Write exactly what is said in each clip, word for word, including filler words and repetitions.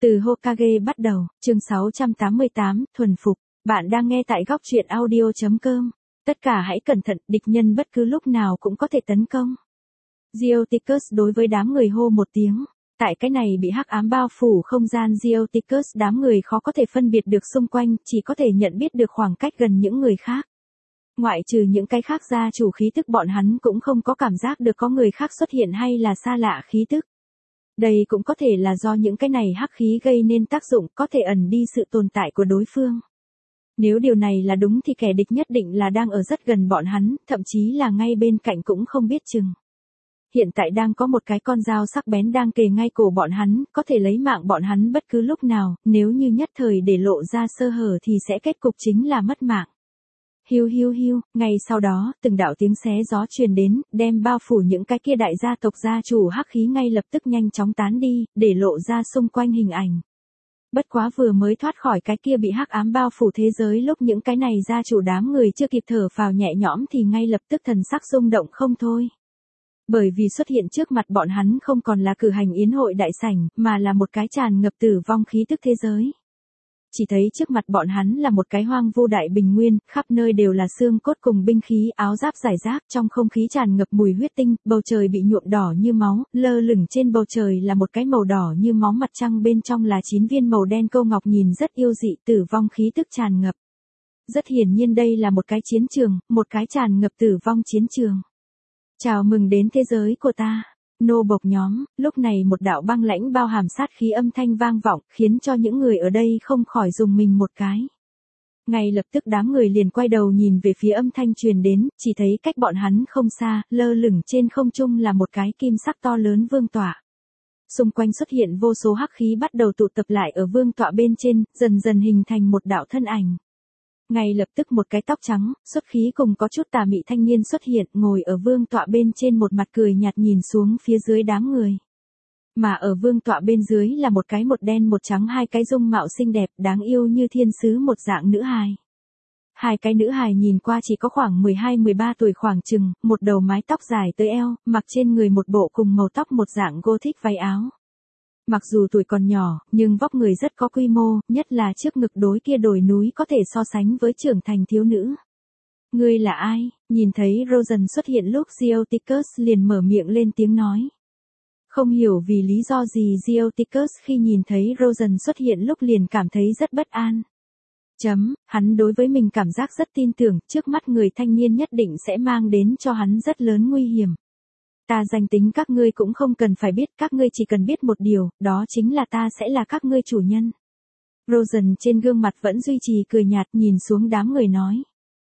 Từ Hokage bắt đầu, chương sáu trăm tám mươi tám, thuần phục. Bạn đang nghe tại góc truyện audio chấm com. Tất cả hãy cẩn thận, địch nhân bất cứ lúc nào cũng có thể tấn công. Geoticus đối với đám người hô một tiếng. Tại cái này bị hắc ám bao phủ không gian Geoticus, đám người khó có thể phân biệt được xung quanh, chỉ có thể nhận biết được khoảng cách gần những người khác. Ngoại trừ những cái khác ra chủ khí tức, bọn hắn cũng không có cảm giác được có người khác xuất hiện hay là xa lạ khí tức. Đây cũng có thể là do những cái này hắc khí gây nên tác dụng, có thể ẩn đi sự tồn tại của đối phương. Nếu điều này là đúng thì kẻ địch nhất định là đang ở rất gần bọn hắn, thậm chí là ngay bên cạnh cũng không biết chừng. Hiện tại đang có một cái con dao sắc bén đang kề ngay cổ bọn hắn, có thể lấy mạng bọn hắn bất cứ lúc nào, nếu như nhất thời để lộ ra sơ hở thì sẽ kết cục chính là mất mạng. Hiu hiu hiu, ngay sau đó, từng đạo tiếng xé gió truyền đến, đem bao phủ những cái kia đại gia tộc gia chủ hắc khí ngay lập tức nhanh chóng tán đi, để lộ ra xung quanh hình ảnh. Bất quá vừa mới thoát khỏi cái kia bị hắc ám bao phủ thế giới, lúc những cái này gia chủ đám người chưa kịp thở phào nhẹ nhõm thì ngay lập tức thần sắc rung động không thôi. Bởi vì xuất hiện trước mặt bọn hắn không còn là cử hành yến hội đại sảnh, mà là một cái tràn ngập tử vong khí tức thế giới. Chỉ thấy trước mặt bọn hắn là một cái hoang vu đại bình nguyên, khắp nơi đều là xương cốt cùng binh khí, áo giáp rải rác, trong không khí tràn ngập mùi huyết tinh, bầu trời bị nhuộm đỏ như máu, lơ lửng trên bầu trời là một cái màu đỏ như máu mặt trăng, bên trong là chín viên màu đen câu ngọc, nhìn rất yêu dị, tử vong khí tức tràn ngập. Rất hiển nhiên đây là một cái chiến trường, một cái tràn ngập tử vong chiến trường. Chào mừng đến thế giới của ta. Nô bộc nhóm, lúc này một đạo băng lãnh bao hàm sát khí âm thanh vang vọng, khiến cho những người ở đây không khỏi rùng mình một cái. Ngay lập tức đám người liền quay đầu nhìn về phía âm thanh truyền đến, chỉ thấy cách bọn hắn không xa, lơ lửng trên không trung là một cái kim sắc to lớn vương tọa. Xung quanh xuất hiện vô số hắc khí bắt đầu tụ tập lại ở vương tọa bên trên, dần dần hình thành một đạo thân ảnh. Ngay lập tức một cái tóc trắng, xuất khí cùng có chút tà mị thanh niên xuất hiện, ngồi ở vương tọa bên trên, một mặt cười nhạt nhìn xuống phía dưới đám người. Mà ở vương tọa bên dưới là một cái một đen một trắng, hai cái dung mạo xinh đẹp, đáng yêu như thiên sứ một dạng nữ hài. Hai cái nữ hài nhìn qua chỉ có khoảng mười hai mười ba tuổi khoảng chừng, một đầu mái tóc dài tới eo, mặc trên người một bộ cùng màu tóc một dạng gothic váy áo. Mặc dù tuổi còn nhỏ, nhưng vóc người rất có quy mô, nhất là trước ngực đối kia đồi núi có thể so sánh với trưởng thành thiếu nữ. Ngươi là ai? Nhìn thấy Rosen xuất hiện lúc Geoticus liền mở miệng lên tiếng nói. Không hiểu vì lý do gì Geoticus khi nhìn thấy Rosen xuất hiện lúc liền cảm thấy rất bất an. Chấm, hắn đối với mình cảm giác rất tin tưởng, trước mắt người thanh niên nhất định sẽ mang đến cho hắn rất lớn nguy hiểm. Ta danh tính các ngươi cũng không cần phải biết, các ngươi chỉ cần biết một điều, đó chính là ta sẽ là các ngươi chủ nhân. Rosen trên gương mặt vẫn duy trì cười nhạt, nhìn xuống đám người nói.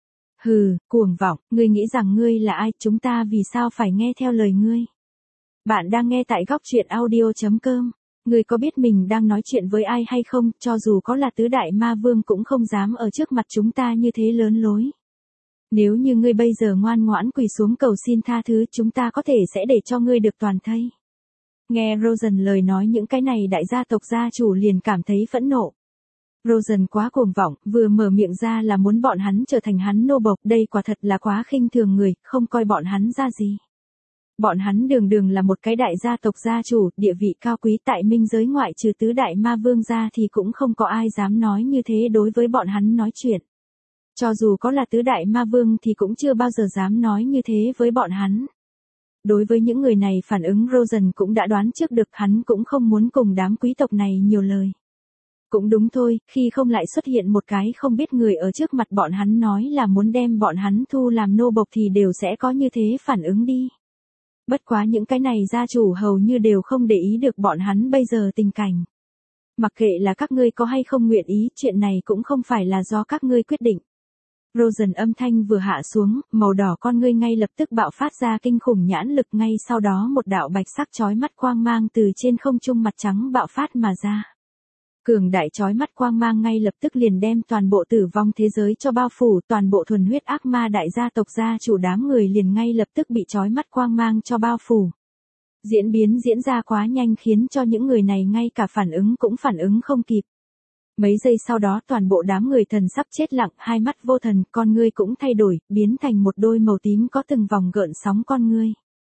Hừ, cuồng vọng, ngươi nghĩ rằng ngươi là ai, chúng ta vì sao phải nghe theo lời ngươi. Bạn đang nghe tại góc truyện audio chấm com. Ngươi có biết mình đang nói chuyện với ai hay không, cho dù có là tứ đại ma vương cũng không dám ở trước mặt chúng ta như thế lớn lối. Nếu như ngươi bây giờ ngoan ngoãn quỳ xuống cầu xin tha thứ, chúng ta có thể sẽ để cho ngươi được toàn thây. Nghe Rosen lời nói, những cái này đại gia tộc gia chủ liền cảm thấy phẫn nộ. Rosen quá cuồng vọng, vừa mở miệng ra là muốn bọn hắn trở thành hắn nô bộc, đây quả thật là quá khinh thường người, không coi bọn hắn ra gì. Bọn hắn đường đường là một cái đại gia tộc gia chủ, địa vị cao quý tại minh giới, ngoại trừ tứ đại ma vương ra thì cũng không có ai dám nói như thế đối với bọn hắn nói chuyện. Cho dù có là tứ đại ma vương thì cũng chưa bao giờ dám nói như thế với bọn hắn. Đối với những người này phản ứng Rosen cũng đã đoán trước được, hắn cũng không muốn cùng đám quý tộc này nhiều lời. Cũng đúng thôi, khi không lại xuất hiện một cái không biết người ở trước mặt bọn hắn nói là muốn đem bọn hắn thu làm nô bộc thì đều sẽ có như thế phản ứng đi. Bất quá những cái này gia chủ hầu như đều không để ý được bọn hắn bây giờ tình cảnh. Mặc kệ là các ngươi có hay không nguyện ý, chuyện này cũng không phải là do các ngươi quyết định. Rosen âm thanh vừa hạ xuống, màu đỏ con ngươi ngay lập tức bạo phát ra kinh khủng nhãn lực, ngay sau đó một đạo bạch sắc chói mắt quang mang từ trên không trung mặt trắng bạo phát mà ra. Cường đại chói mắt quang mang ngay lập tức liền đem toàn bộ tử vong thế giới cho bao phủ, toàn bộ thuần huyết ác ma đại gia tộc gia chủ đám người liền ngay lập tức bị chói mắt quang mang cho bao phủ. Diễn biến diễn ra quá nhanh khiến cho những người này ngay cả phản ứng cũng phản ứng không kịp. Mấy giây sau đó toàn bộ đám người thần sắp chết lặng, hai mắt vô thần, con ngươi cũng thay đổi, biến thành một đôi màu tím có từng vòng gợn sóng con ngươi.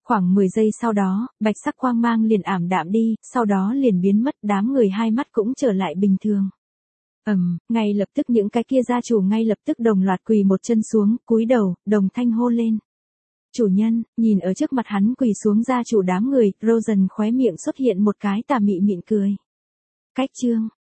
Khoảng mười giây sau đó, bạch sắc quang mang liền ảm đạm đi, sau đó liền biến mất, đám người hai mắt cũng trở lại bình thường. Ầm, ngay lập tức những cái kia gia chủ ngay lập tức đồng loạt quỳ một chân xuống, cúi đầu, đồng thanh hô lên. Chủ nhân, nhìn ở trước mặt hắn quỳ xuống gia chủ đám người, Rosen khóe miệng xuất hiện một cái tà mị mịn cười. Cách chương